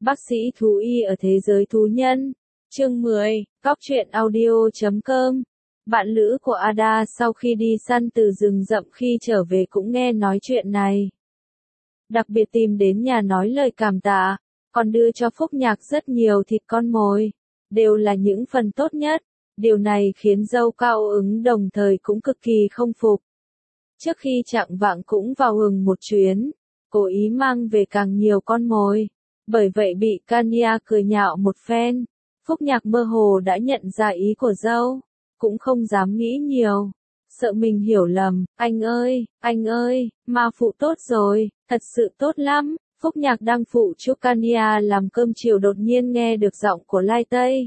Bác sĩ thú y ở thế giới thú nhân. Chương 10, Cóc truyện audio.com. Bạn lữ của Ada sau khi đi săn từ rừng rậm khi trở về cũng nghe nói chuyện này. Đặc biệt tìm đến nhà nói lời cảm tạ, còn đưa cho Phúc Nhạc rất nhiều thịt con mồi, đều là những phần tốt nhất. Điều này khiến dâu Cao Ứng đồng thời cũng cực kỳ không phục. Trước khi chạng vạng cũng vào hừng một chuyến, cố ý mang về càng nhiều con mồi. Bởi vậy bị Kania cười nhạo một phen, Phúc Nhạc mơ hồ đã nhận ra ý của dâu, cũng không dám nghĩ nhiều, sợ mình hiểu lầm. Anh ơi, ma phụ tốt rồi, thật sự tốt lắm. Phúc Nhạc đang phụ giúp Kania làm cơm chiều đột nhiên nghe được giọng của Lai Tây.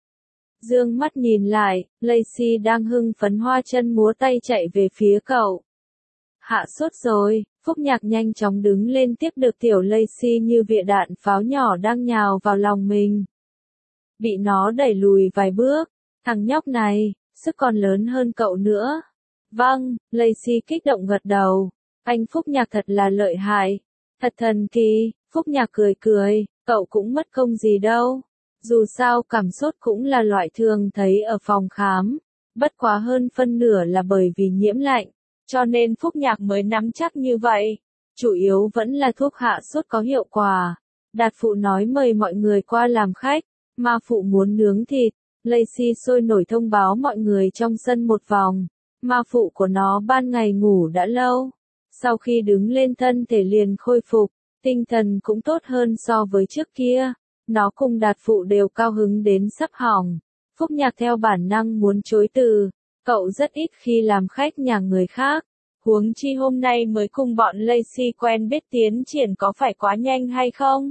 Dương mắt nhìn lại, Lacey đang hưng phấn hoa chân múa tay chạy về phía cậu. Hạ sốt rồi. Phúc Nhạc nhanh chóng đứng lên tiếp được tiểu Lacey như vịa đạn pháo nhỏ đang nhào vào lòng mình. Bị nó đẩy lùi vài bước, thằng nhóc này, sức còn lớn hơn cậu nữa. Vâng, Lacey kích động gật đầu. Anh Phúc Nhạc thật là lợi hại, thật thần kỳ. Phúc Nhạc cười cười, cậu cũng mất công gì đâu. Dù sao cảm sốt cũng là loại thường thấy ở phòng khám, bất quá hơn phân nửa là bởi vì nhiễm lạnh. Cho nên Phúc Nhạc mới nắm chắc như vậy. Chủ yếu vẫn là thuốc hạ sốt có hiệu quả. Đạt phụ nói mời mọi người qua làm khách. Ma phụ muốn nướng thịt. Lacey sôi nổi thông báo mọi người trong sân một vòng. Ma phụ của nó ban ngày ngủ đã lâu. Sau khi đứng lên thân thể liền khôi phục. Tinh thần cũng tốt hơn so với trước kia. Nó cùng Đạt phụ đều cao hứng đến sắp hỏng. Phúc Nhạc theo bản năng muốn chối từ. Cậu rất ít khi làm khách nhà người khác, huống chi hôm nay mới cùng bọn Lacey quen biết tiến triển có phải quá nhanh hay không?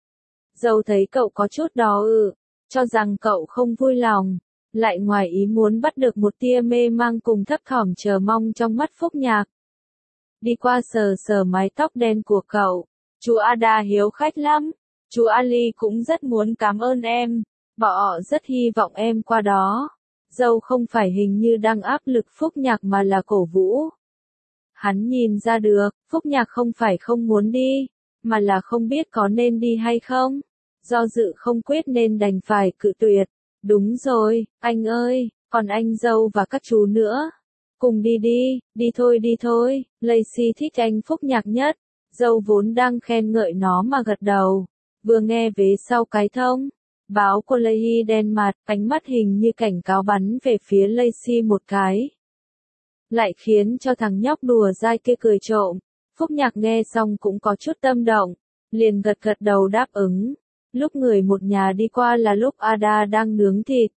Dâu thấy cậu có chút đỏ cho rằng cậu không vui lòng, lại ngoài ý muốn bắt được một tia mê mang cùng thấp thỏm chờ mong trong mắt Phúc Nhạc. Đi qua sờ sờ mái tóc đen của cậu, chú Ada hiếu khách lắm, chú Ali cũng rất muốn cảm ơn em, họ rất hy vọng em qua đó. Dâu không phải hình như đang áp lực Phúc Nhạc mà là cổ vũ. Hắn nhìn ra được, Phúc Nhạc không phải không muốn đi, mà là không biết có nên đi hay không. Do dự không quyết nên đành phải cự tuyệt. Đúng rồi, anh ơi, còn anh dâu và các chú nữa. Cùng đi đi, đi thôi. Lacey thích anh Phúc Nhạc nhất. Dâu vốn đang khen ngợi nó mà gật đầu. Vừa nghe vế sau cái thông báo của Lacey đen mặt, ánh mắt hình như cảnh cáo bắn về phía Lacey một cái. Lại khiến cho thằng nhóc đùa dai kia cười trộm. Phúc Nhạc nghe xong cũng có chút tâm động, liền gật gật đầu đáp ứng. Lúc người một nhà đi qua là lúc Ada đang nướng thịt.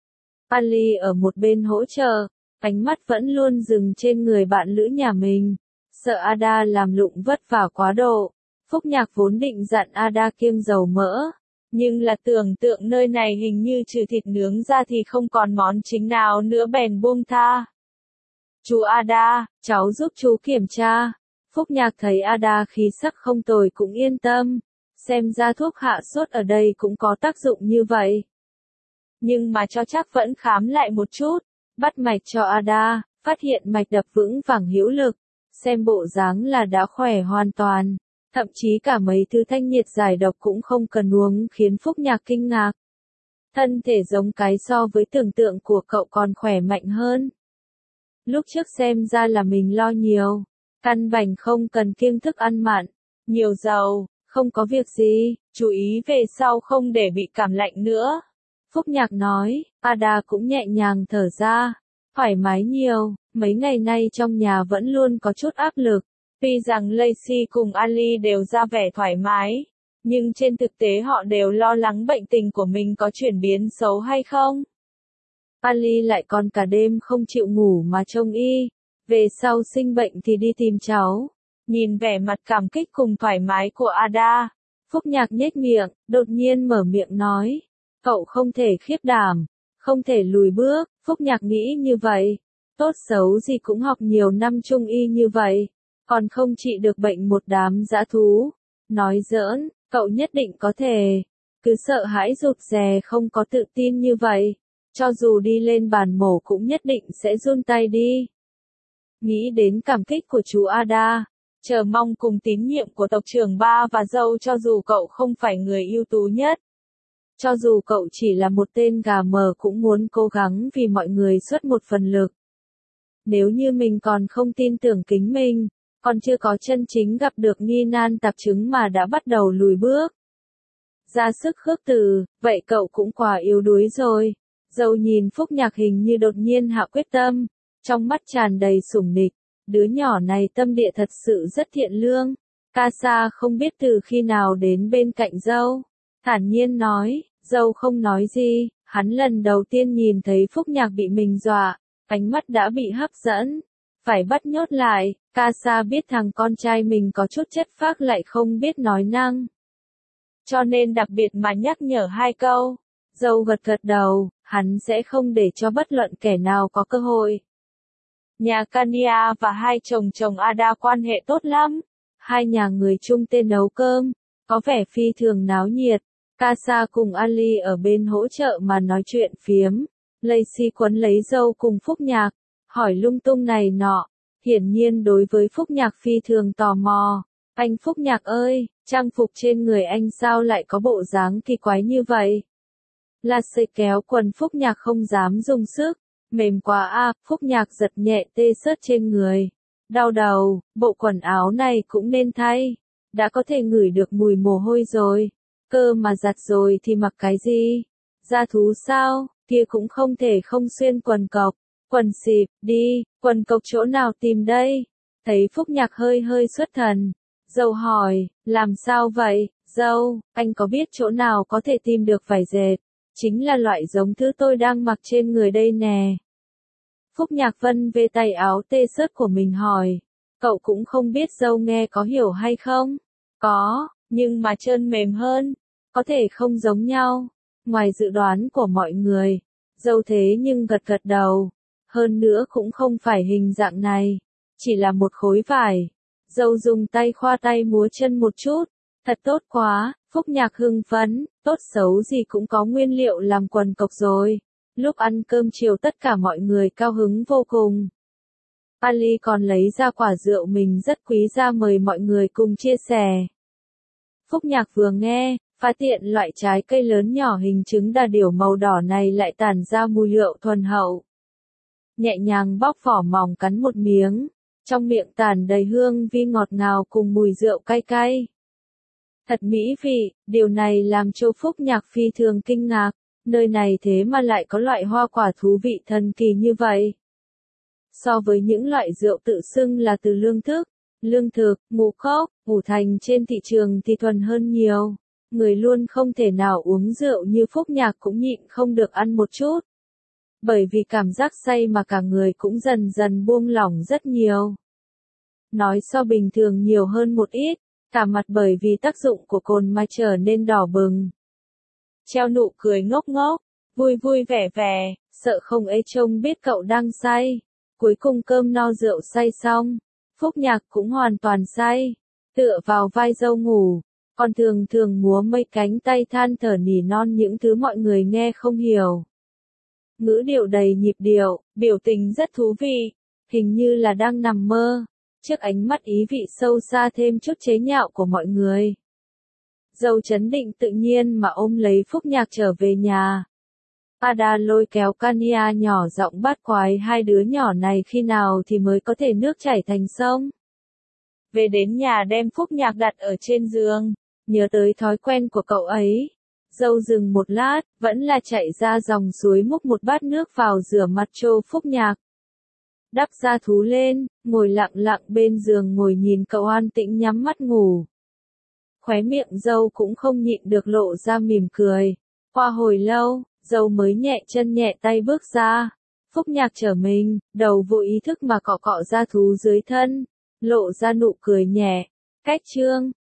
Ali ở một bên hỗ trợ, ánh mắt vẫn luôn dừng trên người bạn lữ nhà mình, sợ Ada làm lụng vất vả quá độ. Phúc Nhạc vốn định dặn Ada kiêng dầu mỡ. Nhưng là tưởng tượng nơi này hình như trừ thịt nướng ra thì không còn món chính nào nữa bèn buông tha. Chú Ada, cháu giúp chú kiểm tra. Phúc Nhạc thấy Ada khí sắc không tồi cũng yên tâm. Xem ra thuốc hạ sốt ở đây cũng có tác dụng như vậy. Nhưng mà cho chắc vẫn khám lại một chút. Bắt mạch cho Ada, phát hiện mạch đập vững vàng hữu lực. Xem bộ dáng là đã khỏe hoàn toàn. Thậm chí cả mấy thứ thanh nhiệt giải độc cũng không cần uống khiến Phúc Nhạc kinh ngạc. Thân thể giống cái so với tưởng tượng của cậu còn khỏe mạnh hơn. Lúc trước xem ra là mình lo nhiều. Căn bản không cần kiêng thức ăn mặn, nhiều dầu, không có việc gì, chú ý về sau không để bị cảm lạnh nữa. Phúc Nhạc nói, Ada cũng nhẹ nhàng thở ra, thoải mái nhiều, mấy ngày nay trong nhà vẫn luôn có chút áp lực. Tuy rằng Lacey cùng Ali đều ra vẻ thoải mái, nhưng trên thực tế họ đều lo lắng bệnh tình của mình có chuyển biến xấu hay không. Ali lại còn cả đêm không chịu ngủ mà trông y, về sau sinh bệnh thì đi tìm cháu. Nhìn vẻ mặt cảm kích cùng thoải mái của Ada, Phúc Nhạc nhếch miệng, đột nhiên mở miệng nói, cậu không thể khiếp đảm, không thể lùi bước. Phúc Nhạc nghĩ như vậy, tốt xấu gì cũng học nhiều năm trung y như vậy. Còn không trị được bệnh một đám dã thú. Nói giỡn, cậu nhất định có thể. Cứ sợ hãi rụt rè không có tự tin như vậy. Cho dù đi lên bàn mổ cũng nhất định sẽ run tay đi. Nghĩ đến cảm kích của chú Ada, chờ mong cùng tín nhiệm của tộc trưởng ba và dâu cho dù cậu không phải người ưu tú nhất. Cho dù cậu chỉ là một tên gà mờ cũng muốn cố gắng vì mọi người xuất một phần lực. Nếu như mình còn không tin tưởng kính mình, còn chưa có chân chính gặp được nghi nan tạp chứng mà đã bắt đầu lùi bước. Ra sức khước từ, vậy cậu cũng quá yếu đuối rồi. Dâu nhìn Phúc Nhạc hình như đột nhiên hạ quyết tâm, trong mắt tràn đầy sủng nịch. Đứa nhỏ này tâm địa thật sự rất thiện lương. Casa không biết từ khi nào đến bên cạnh dâu. Thản nhiên nói, dâu không nói gì, hắn lần đầu tiên nhìn thấy Phúc Nhạc bị mình dọa, ánh mắt đã bị hấp dẫn. Phải bắt nhốt lại, Casa biết thằng con trai mình có chút chất phác lại không biết nói năng. Cho nên đặc biệt mà nhắc nhở 2 câu. Dâu gật gật đầu, hắn sẽ không để cho bất luận kẻ nào có cơ hội. Nhà Kania và hai chồng Ada quan hệ tốt lắm. Hai nhà người chung tên nấu cơm, có vẻ phi thường náo nhiệt. Casa cùng Ali ở bên hỗ trợ mà nói chuyện phiếm. Lacey quấn lấy dâu cùng Phúc Nhạc, hỏi lung tung này nọ. Hiển nhiên đối với Phúc Nhạc phi thường tò mò. Anh Phúc Nhạc ơi, trang phục trên người anh sao lại có bộ dáng kỳ quái như vậy? Lacey kéo quần Phúc Nhạc không dám dùng sức. Mềm quá à, Phúc Nhạc giật nhẹ tê sớt trên người. Đau đầu, bộ quần áo này cũng nên thay. Đã có thể ngửi được mùi mồ hôi rồi. Cơ mà giặt rồi thì mặc cái gì? Da thú sao? Kia cũng không thể không xuyên quần cộc. Quần xịp, đi, quần cộc chỗ nào tìm đây? Thấy Phúc Nhạc hơi xuất thần. Dâu hỏi, làm sao vậy? Dâu, anh có biết chỗ nào có thể tìm được vải dệt? Chính là loại giống thứ tôi đang mặc trên người đây nè. Phúc Nhạc vân về tay áo tê sớt của mình hỏi. Cậu cũng không biết dâu nghe có hiểu hay không? Có, nhưng mà trơn mềm hơn. Có thể không giống nhau. Ngoài dự đoán của mọi người. Dâu thế nhưng gật gật đầu. Hơn nữa cũng không phải hình dạng này. Chỉ là một khối vải. Dâu dùng tay khoa tay múa chân một chút. Thật tốt quá, Phúc Nhạc hưng phấn, tốt xấu gì cũng có nguyên liệu làm quần cộc rồi. Lúc ăn cơm chiều tất cả mọi người cao hứng vô cùng. Ali còn lấy ra quả rượu mình rất quý ra mời mọi người cùng chia sẻ. Phúc Nhạc vừa nghe, phát hiện loại trái cây lớn nhỏ hình trứng đà điểu màu đỏ này lại tản ra mùi rượu thuần hậu. Nhẹ nhàng bóc vỏ mỏng cắn một miếng, trong miệng tản đầy hương vi ngọt ngào cùng mùi rượu cay cay. Thật mỹ vị, điều này làm cho Phúc Nhạc phi thường kinh ngạc, nơi này thế mà lại có loại hoa quả thú vị thần kỳ như vậy. So với những loại rượu tự xưng là từ lương thực, ngũ cốc, ngũ thành trên thị trường thì thuần hơn nhiều. Người luôn không thể nào uống rượu như Phúc Nhạc cũng nhịn không được ăn một chút. Bởi vì cảm giác say mà cả người cũng dần dần buông lỏng rất nhiều. Nói so bình thường nhiều hơn một ít, cả mặt bởi vì tác dụng của cồn mà trở nên đỏ bừng. Treo nụ cười ngốc ngốc, vui vẻ vẻ, sợ không ấy trông biết cậu đang say. Cuối cùng cơm no rượu say xong, Phúc Nhạc cũng hoàn toàn say, tựa vào vai dâu ngủ, còn thường múa mấy cánh tay than thở nỉ non những thứ mọi người nghe không hiểu. Ngữ điệu đầy nhịp điệu, biểu tình rất thú vị, hình như là đang nằm mơ, trước ánh mắt ý vị sâu xa thêm chút chế nhạo của mọi người. Dâu chấn định tự nhiên mà ôm lấy Phúc Nhạc trở về nhà. Ada lôi kéo Kania nhỏ giọng bát quái hai đứa nhỏ này khi nào thì mới có thể nước chảy thành sông. Về đến nhà đem Phúc Nhạc đặt ở trên giường, nhớ tới thói quen của cậu ấy. Dâu dừng một lát, vẫn là chạy ra dòng suối múc một bát nước vào rửa mặt cho Phúc Nhạc. Đắp da thú lên, ngồi lặng lặng bên giường ngồi nhìn cậu an tĩnh nhắm mắt ngủ. Khóe miệng dâu cũng không nhịn được lộ ra mỉm cười. Qua hồi lâu, dâu mới nhẹ chân nhẹ tay bước ra. Phúc Nhạc trở mình, đầu vô ý thức mà cọ cọ da thú dưới thân, lộ ra nụ cười nhẹ. Cách chương